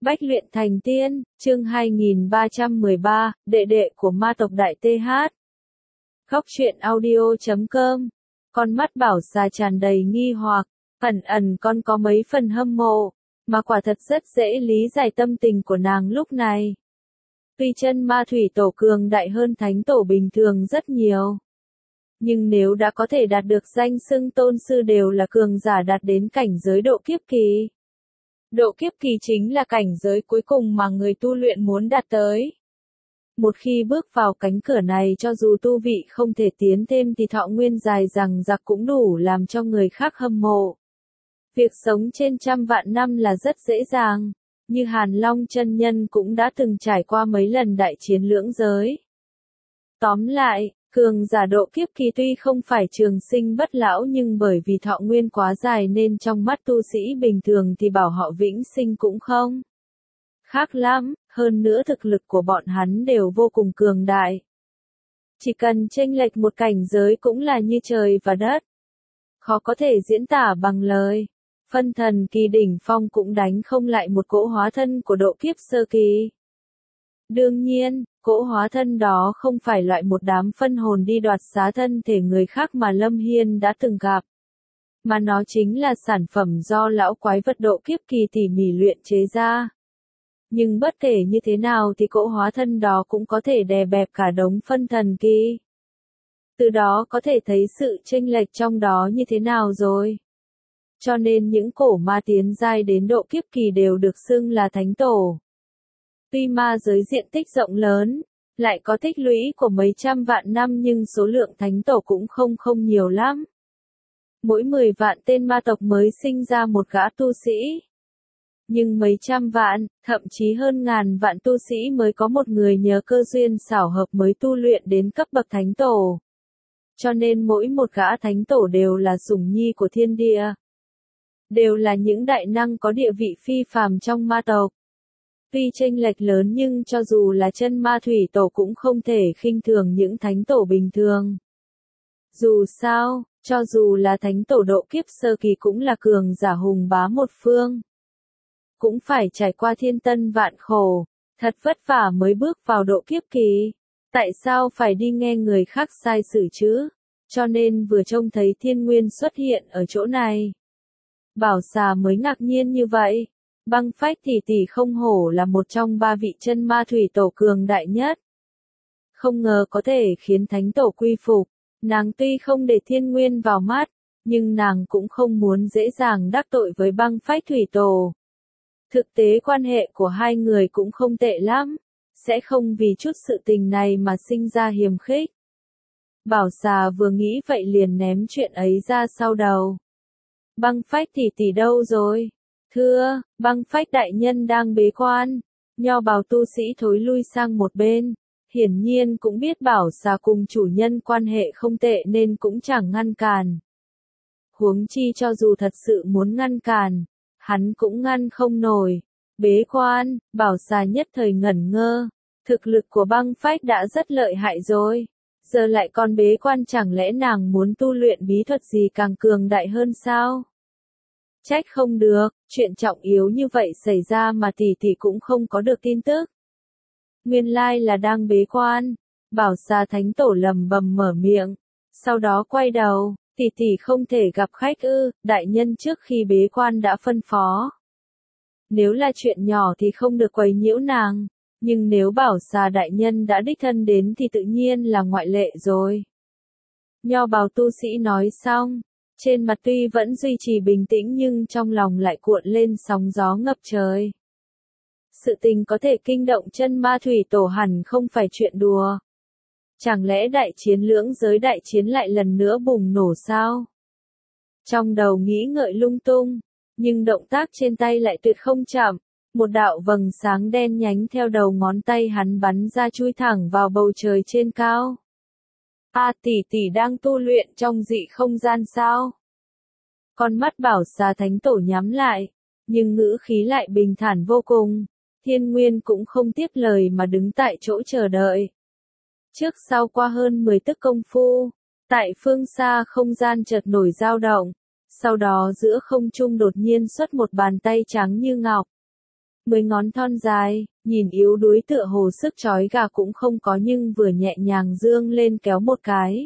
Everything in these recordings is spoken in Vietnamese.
Bách luyện thành tiên, chương 2313, đệ đệ của ma tộc Đại TH. Góc truyện audio.com. Con mắt Bảo Xà tràn đầy nghi hoặc, ẩn ẩn con có mấy phần hâm mộ, mà quả thật rất dễ lý giải tâm tình của nàng lúc này. Tuy chân ma thủy tổ cường đại hơn thánh tổ bình thường rất nhiều, nhưng nếu đã có thể đạt được danh xưng tôn sư đều là cường giả đạt đến cảnh giới độ kiếp kỳ. Độ kiếp kỳ chính là cảnh giới cuối cùng mà người tu luyện muốn đạt tới. Một khi bước vào cánh cửa này, cho dù tu vị không thể tiến thêm thì thọ nguyên dài dằng dặc cũng đủ làm cho người khác hâm mộ. Việc sống trên trăm vạn năm là rất dễ dàng, như Hàn Long chân nhân cũng đã từng trải qua mấy lần đại chiến lưỡng giới. Tóm lại, cường giả độ kiếp kỳ tuy không phải trường sinh bất lão nhưng bởi vì thọ nguyên quá dài nên trong mắt tu sĩ bình thường thì bảo họ vĩnh sinh cũng không khác lắm, hơn nữa thực lực của bọn hắn đều vô cùng cường đại. Chỉ cần chênh lệch một cảnh giới cũng là như trời và đất. Khó có thể diễn tả bằng lời. Phân thần kỳ đỉnh phong cũng đánh không lại một cỗ hóa thân của độ kiếp sơ kỳ. Đương nhiên, cỗ hóa thân đó không phải loại một đám phân hồn đi đoạt xá thân thể người khác mà Lâm Hiên đã từng gặp, mà nó chính là sản phẩm do lão quái vật độ kiếp kỳ tỉ mỉ luyện chế ra. Nhưng bất kể như thế nào thì cỗ hóa thân đó cũng có thể đè bẹp cả đống phân thần kỳ. Từ đó có thể thấy sự chênh lệch trong đó như thế nào rồi. Cho nên những cổ ma tiến giai đến độ kiếp kỳ đều được xưng là thánh tổ. Tuy ma giới diện tích rộng lớn, lại có tích lũy của mấy trăm vạn năm nhưng số lượng thánh tổ cũng không nhiều lắm. Mỗi 10 vạn tên ma tộc mới sinh ra một gã tu sĩ. Nhưng mấy trăm vạn, thậm chí hơn ngàn vạn tu sĩ mới có một người nhờ cơ duyên xảo hợp mới tu luyện đến cấp bậc thánh tổ. Cho nên mỗi một gã thánh tổ đều là sủng nhi của thiên địa. Đều là những đại năng có địa vị phi phàm trong ma tộc. Tuy chênh lệch lớn nhưng cho dù là chân ma thủy tổ cũng không thể khinh thường những thánh tổ bình thường. Dù sao, cho dù là thánh tổ độ kiếp sơ kỳ cũng là cường giả hùng bá một phương. Cũng phải trải qua thiên tân vạn khổ, thật vất vả mới bước vào độ kiếp kỳ. Tại sao phải đi nghe người khác sai xử chứ? Cho nên vừa trông thấy thiên nguyên xuất hiện ở chỗ này, Bảo Xà mới ngạc nhiên như vậy. Băng Phách tỷ tỷ không hổ là một trong ba vị chân ma thủy tổ cường đại nhất. Không ngờ có thể khiến thánh tổ quy phục. Nàng tuy không để thiên nguyên vào mắt, nhưng nàng cũng không muốn dễ dàng đắc tội với Băng Phách thủy tổ. Thực tế quan hệ của hai người cũng không tệ lắm, sẽ không vì chút sự tình này mà sinh ra hiềm khích. Bảo Xà vừa nghĩ vậy liền ném chuyện ấy ra sau đầu. Băng Phách tỷ tỷ đâu rồi? Thưa, Băng Phách đại nhân đang bế quan. Nho bào tu sĩ thối lui sang một bên. Hiển nhiên cũng biết Bảo Xà cùng chủ nhân quan hệ không tệ nên cũng chẳng ngăn cản. Huống chi cho dù thật sự muốn ngăn cản, hắn cũng ngăn không nổi. Bế quan, Bảo Xà nhất thời ngẩn ngơ. Thực lực của Băng Phách đã rất lợi hại rồi. Giờ lại còn bế quan, chẳng lẽ nàng muốn tu luyện bí thuật gì càng cường đại hơn sao? Trách không được, chuyện trọng yếu như vậy xảy ra mà tỷ tỷ cũng không có được tin tức. Nguyên lai là đang bế quan. Bảo Xà thánh tổ lầm bầm mở miệng. Sau đó quay đầu, tỷ tỷ không thể gặp khách ư? Đại nhân trước khi bế quan đã phân phó. Nếu là chuyện nhỏ thì không được quấy nhiễu nàng. Nhưng nếu Bảo Xà đại nhân đã đích thân đến thì tự nhiên là ngoại lệ rồi. Nho bào tu sĩ nói xong. Trên mặt tuy vẫn duy trì bình tĩnh nhưng trong lòng lại cuộn lên sóng gió ngập trời. Sự tình có thể kinh động chân ma thủy tổ hẳn không phải chuyện đùa. Chẳng lẽ đại chiến lưỡng giới đại chiến lại lần nữa bùng nổ sao? Trong đầu nghĩ ngợi lung tung, nhưng động tác trên tay lại tuyệt không chậm. Một đạo vầng sáng đen nhánh theo đầu ngón tay hắn bắn ra chui thẳng vào bầu trời trên cao. Tỷ tỷ đang tu luyện trong dị không gian sao? Con mắt Bảo Xà thánh tổ nhắm lại, nhưng ngữ khí lại bình thản vô cùng. Thiên Nguyên cũng không tiếp lời mà đứng tại chỗ chờ đợi. Trước sau qua hơn 10 tức công phu, tại phương xa không gian chợt nổi dao động, sau đó giữa không trung đột nhiên xuất một bàn tay trắng như ngọc. 10 ngón thon dài, nhìn yếu đuối tựa hồ sức trói gà cũng không có nhưng vừa nhẹ nhàng dương lên kéo một cái.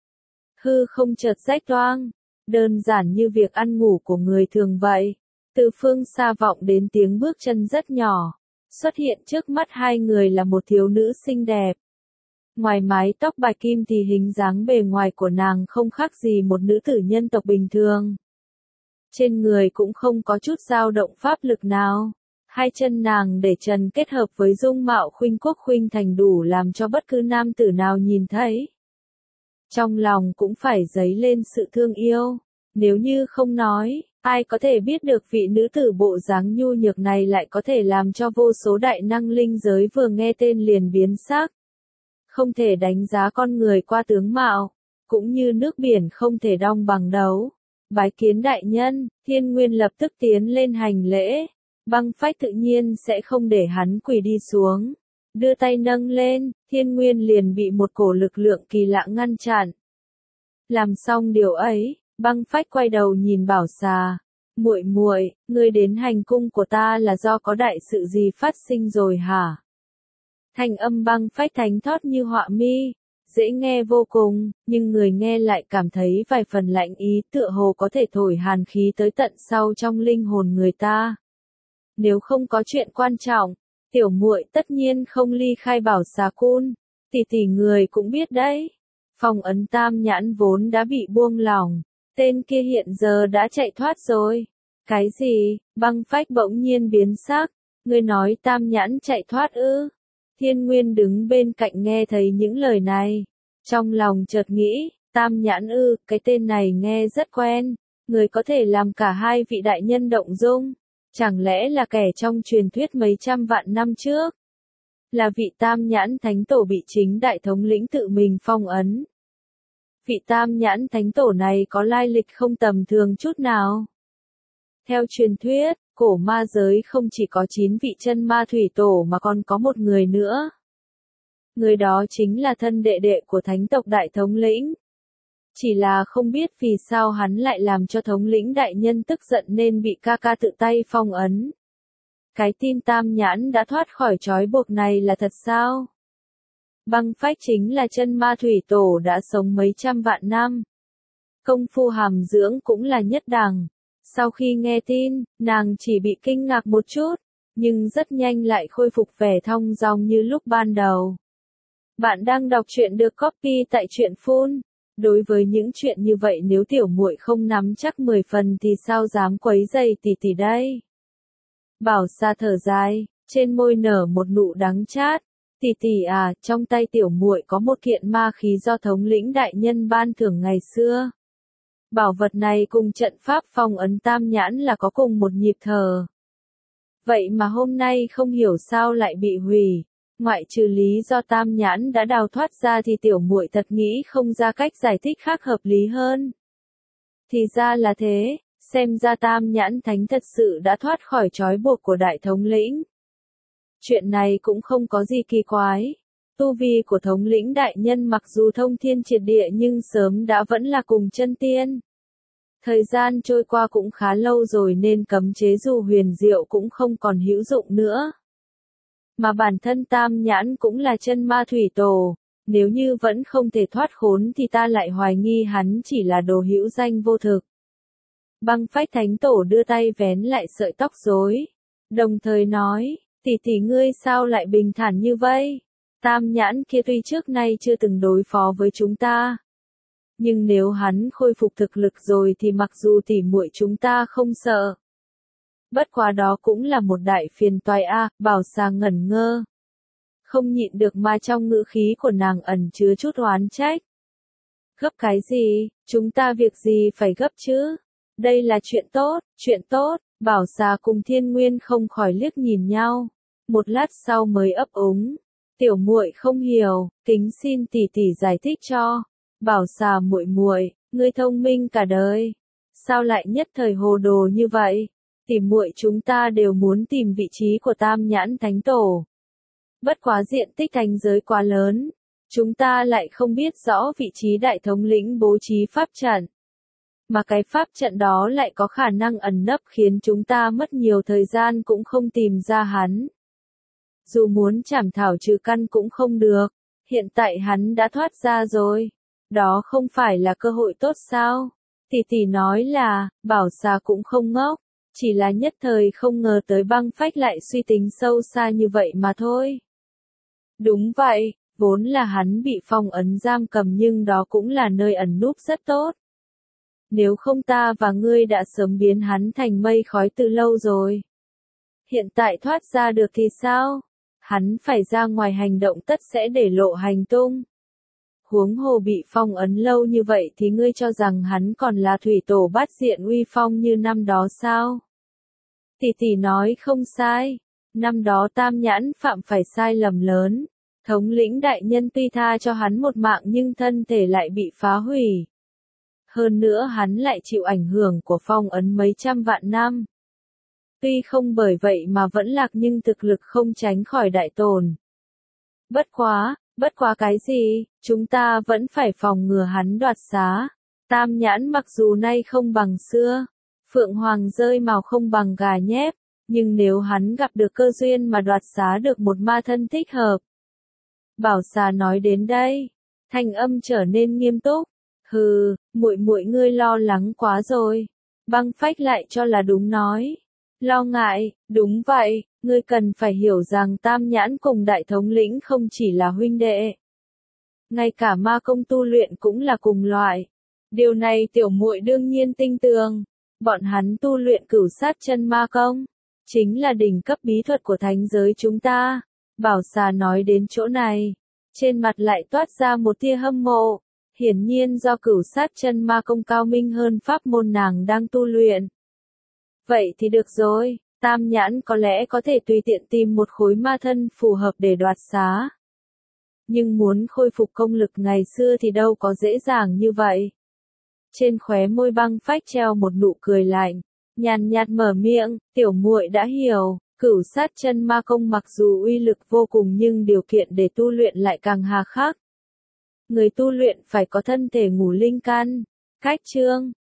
Hư không chợt rách toang, đơn giản như việc ăn ngủ của người thường vậy. Từ phương xa vọng đến tiếng bước chân rất nhỏ, xuất hiện trước mắt hai người là một thiếu nữ xinh đẹp. Ngoài mái tóc bạch kim thì hình dáng bề ngoài của nàng không khác gì một nữ tử nhân tộc bình thường. Trên người cũng không có chút dao động pháp lực nào. Hai chân nàng để trần kết hợp với dung mạo khuynh quốc khuynh thành đủ làm cho bất cứ nam tử nào nhìn thấy. Trong lòng cũng phải dấy lên sự thương yêu. Nếu như không nói, ai có thể biết được vị nữ tử bộ dáng nhu nhược này lại có thể làm cho vô số đại năng linh giới vừa nghe tên liền biến sắc. Không thể đánh giá con người qua tướng mạo, cũng như nước biển không thể đong bằng đấu. Bái kiến đại nhân, Thiên Nguyên lập tức tiến lên hành lễ. Băng Phách tự nhiên sẽ không để hắn quỳ đi xuống. Đưa tay nâng lên, Thiên Nguyên liền bị một cổ lực lượng kỳ lạ ngăn chặn. Làm xong điều ấy, Băng Phách quay đầu nhìn Bảo Xà. Muội muội, ngươi đến hành cung của ta là do có đại sự gì phát sinh rồi hả? Thanh âm Băng Phách thánh thót như họa mi, dễ nghe vô cùng, nhưng người nghe lại cảm thấy vài phần lạnh ý tựa hồ có thể thổi hàn khí tới tận sâu trong linh hồn người ta. Nếu không có chuyện quan trọng, tiểu muội tất nhiên không ly khai Bảo Xà Cun, tỷ tỷ người cũng biết đấy. Phong ấn Tam Nhãn vốn đã bị buông lỏng, tên kia hiện giờ đã chạy thoát rồi. Cái gì? Băng Phách bỗng nhiên biến sắc, ngươi nói Tam Nhãn chạy thoát ư? Thiên Nguyên đứng bên cạnh nghe thấy những lời này, trong lòng chợt nghĩ, Tam Nhãn ư, cái tên này nghe rất quen, người có thể làm cả hai vị đại nhân động dung, chẳng lẽ là kẻ trong truyền thuyết mấy trăm vạn năm trước? Là vị Tam Nhãn Thánh Tổ bị chính đại thống lĩnh tự mình phong ấn. Vị Tam Nhãn Thánh Tổ này có lai lịch không tầm thường chút nào. Theo truyền thuyết, cổ ma giới không chỉ có 9 vị chân ma thủy tổ mà còn có một người nữa. Người đó chính là thân đệ đệ của thánh tộc đại thống lĩnh. Chỉ là không biết vì sao hắn lại làm cho thống lĩnh đại nhân tức giận nên bị ca ca tự tay phong ấn. Cái tin Tam Nhãn đã thoát khỏi trói buộc này là thật sao? Băng Phách chính là chân ma thủy tổ đã sống mấy trăm vạn năm. Công phu hàm dưỡng cũng là nhất đẳng. Sau khi nghe tin, nàng chỉ bị kinh ngạc một chút, nhưng rất nhanh lại khôi phục vẻ thong dong như lúc ban đầu. Bạn đang đọc truyện được copy tại truyện phun. Đối với những chuyện như vậy nếu tiểu muội không nắm chắc 10 phần thì sao dám quấy rầy tỷ tỷ đây? Bảo Xà thở dài, trên môi nở một nụ đắng chát. Tỷ tỷ à, trong tay tiểu muội có một kiện ma khí do thống lĩnh đại nhân ban thưởng ngày xưa. Bảo vật này cùng trận pháp phong ấn Tam Nhãn là có cùng một nhịp thở. Vậy mà hôm nay không hiểu sao lại bị hủy. Ngoại trừ lý do Tam Nhãn đã đào thoát ra thì tiểu muội thật nghĩ không ra cách giải thích khác hợp lý hơn. Thì ra là thế, xem ra Tam Nhãn Thánh thật sự đã thoát khỏi trói buộc của đại thống lĩnh. Chuyện này cũng không có gì kỳ quái. Tu vi của thống lĩnh đại nhân mặc dù thông thiên triệt địa nhưng sớm đã vẫn là cùng chân tiên. Thời gian trôi qua cũng khá lâu rồi nên cấm chế dù huyền diệu cũng không còn hữu dụng nữa. Mà bản thân Tam Nhãn cũng là chân ma thủy tổ, nếu như vẫn không thể thoát khốn thì ta lại hoài nghi hắn chỉ là đồ hữu danh vô thực. Băng Phách Thánh Tổ đưa tay vén lại sợi tóc rối, đồng thời nói, tỷ tỷ ngươi sao lại bình thản như vậy? Tam Nhãn kia tuy trước nay chưa từng đối phó với chúng ta, nhưng nếu hắn khôi phục thực lực rồi thì mặc dù tỷ muội chúng ta không sợ. Bất quá đó cũng là một đại phiền toái a. Bảo Xà ngẩn ngơ. Không nhịn được mà trong ngữ khí của nàng ẩn chứa chút oán trách. Gấp cái gì, chúng ta việc gì phải gấp chứ? Đây là chuyện tốt, Bảo Xà cùng Thiên Nguyên không khỏi liếc nhìn nhau. Một lát sau mới ấp úng. Tiểu muội không hiểu, kính xin tỷ tỷ giải thích cho. Bảo Xà muội muội, ngươi thông minh cả đời. Sao lại nhất thời hồ đồ như vậy? Tỷ muội chúng ta đều muốn tìm vị trí của Tam Nhãn Thánh Tổ. Bất quá diện tích thành giới quá lớn, chúng ta lại không biết rõ vị trí đại thống lĩnh bố trí pháp trận. mà cái pháp trận đó lại có khả năng ẩn nấp khiến chúng ta mất nhiều thời gian cũng không tìm ra hắn. Dù muốn trảm thảo trừ căn cũng không được, hiện tại hắn đã thoát ra rồi. Đó không phải là cơ hội tốt sao? Tỷ tỷ nói là, Bảo Xà cũng không ngốc, chỉ là nhất thời không ngờ tới Băng Phách lại suy tính sâu xa như vậy mà thôi. Đúng vậy, vốn là hắn bị phong ấn giam cầm nhưng đó cũng là nơi ẩn núp rất tốt. Nếu không ta và ngươi đã sớm biến hắn thành mây khói từ lâu rồi. Hiện tại thoát ra được thì sao? Hắn phải ra ngoài hành động tất sẽ để lộ hành tung. Huống hồ bị phong ấn lâu như vậy thì ngươi cho rằng hắn còn là thủy tổ bát diện uy phong như năm đó sao? Tỷ tỷ nói không sai. Năm đó Tam Nhãn phạm phải sai lầm lớn. Thống lĩnh đại nhân tuy tha cho hắn một mạng nhưng thân thể lại bị phá hủy. Hơn nữa hắn lại chịu ảnh hưởng của phong ấn mấy trăm vạn năm. Tuy không bởi vậy mà vẫn lạc nhưng thực lực không tránh khỏi đại tổn. Bất quá cái gì, chúng ta vẫn phải phòng ngừa hắn đoạt xá. Tam Nhãn mặc dù nay không bằng xưa, Phượng Hoàng rơi màu không bằng gà nhép, nhưng nếu hắn gặp được cơ duyên mà đoạt xá được một ma thân thích hợp. Bảo Xà nói đến đây, thanh âm trở nên nghiêm túc. Hừ, muội muội ngươi lo lắng quá rồi. Băng Phách lại cho là đúng nói. Lo ngại, đúng vậy, ngươi cần phải hiểu rằng Tam Nhãn cùng đại thống lĩnh không chỉ là huynh đệ. Ngay cả ma công tu luyện cũng là cùng loại. Điều này tiểu muội đương nhiên tin tưởng. Bọn hắn tu luyện cửu sát chân ma công, chính là đỉnh cấp bí thuật của thánh giới chúng ta. Bảo Xà nói đến chỗ này, trên mặt lại toát ra một tia hâm mộ. Hiển nhiên do cửu sát chân ma công cao minh hơn pháp môn nàng đang tu luyện. Vậy thì được rồi, Tam Nhãn có lẽ có thể tùy tiện tìm một khối ma thân phù hợp để đoạt xá. Nhưng muốn khôi phục công lực ngày xưa thì đâu có dễ dàng như vậy. Trên khóe môi Băng Phách treo một nụ cười lạnh, nhàn nhạt mở miệng, tiểu muội đã hiểu, cửu sát chân ma công mặc dù uy lực vô cùng nhưng điều kiện để tu luyện lại càng hà khắc. Người tu luyện phải có thân thể ngũ linh căn. Cách chương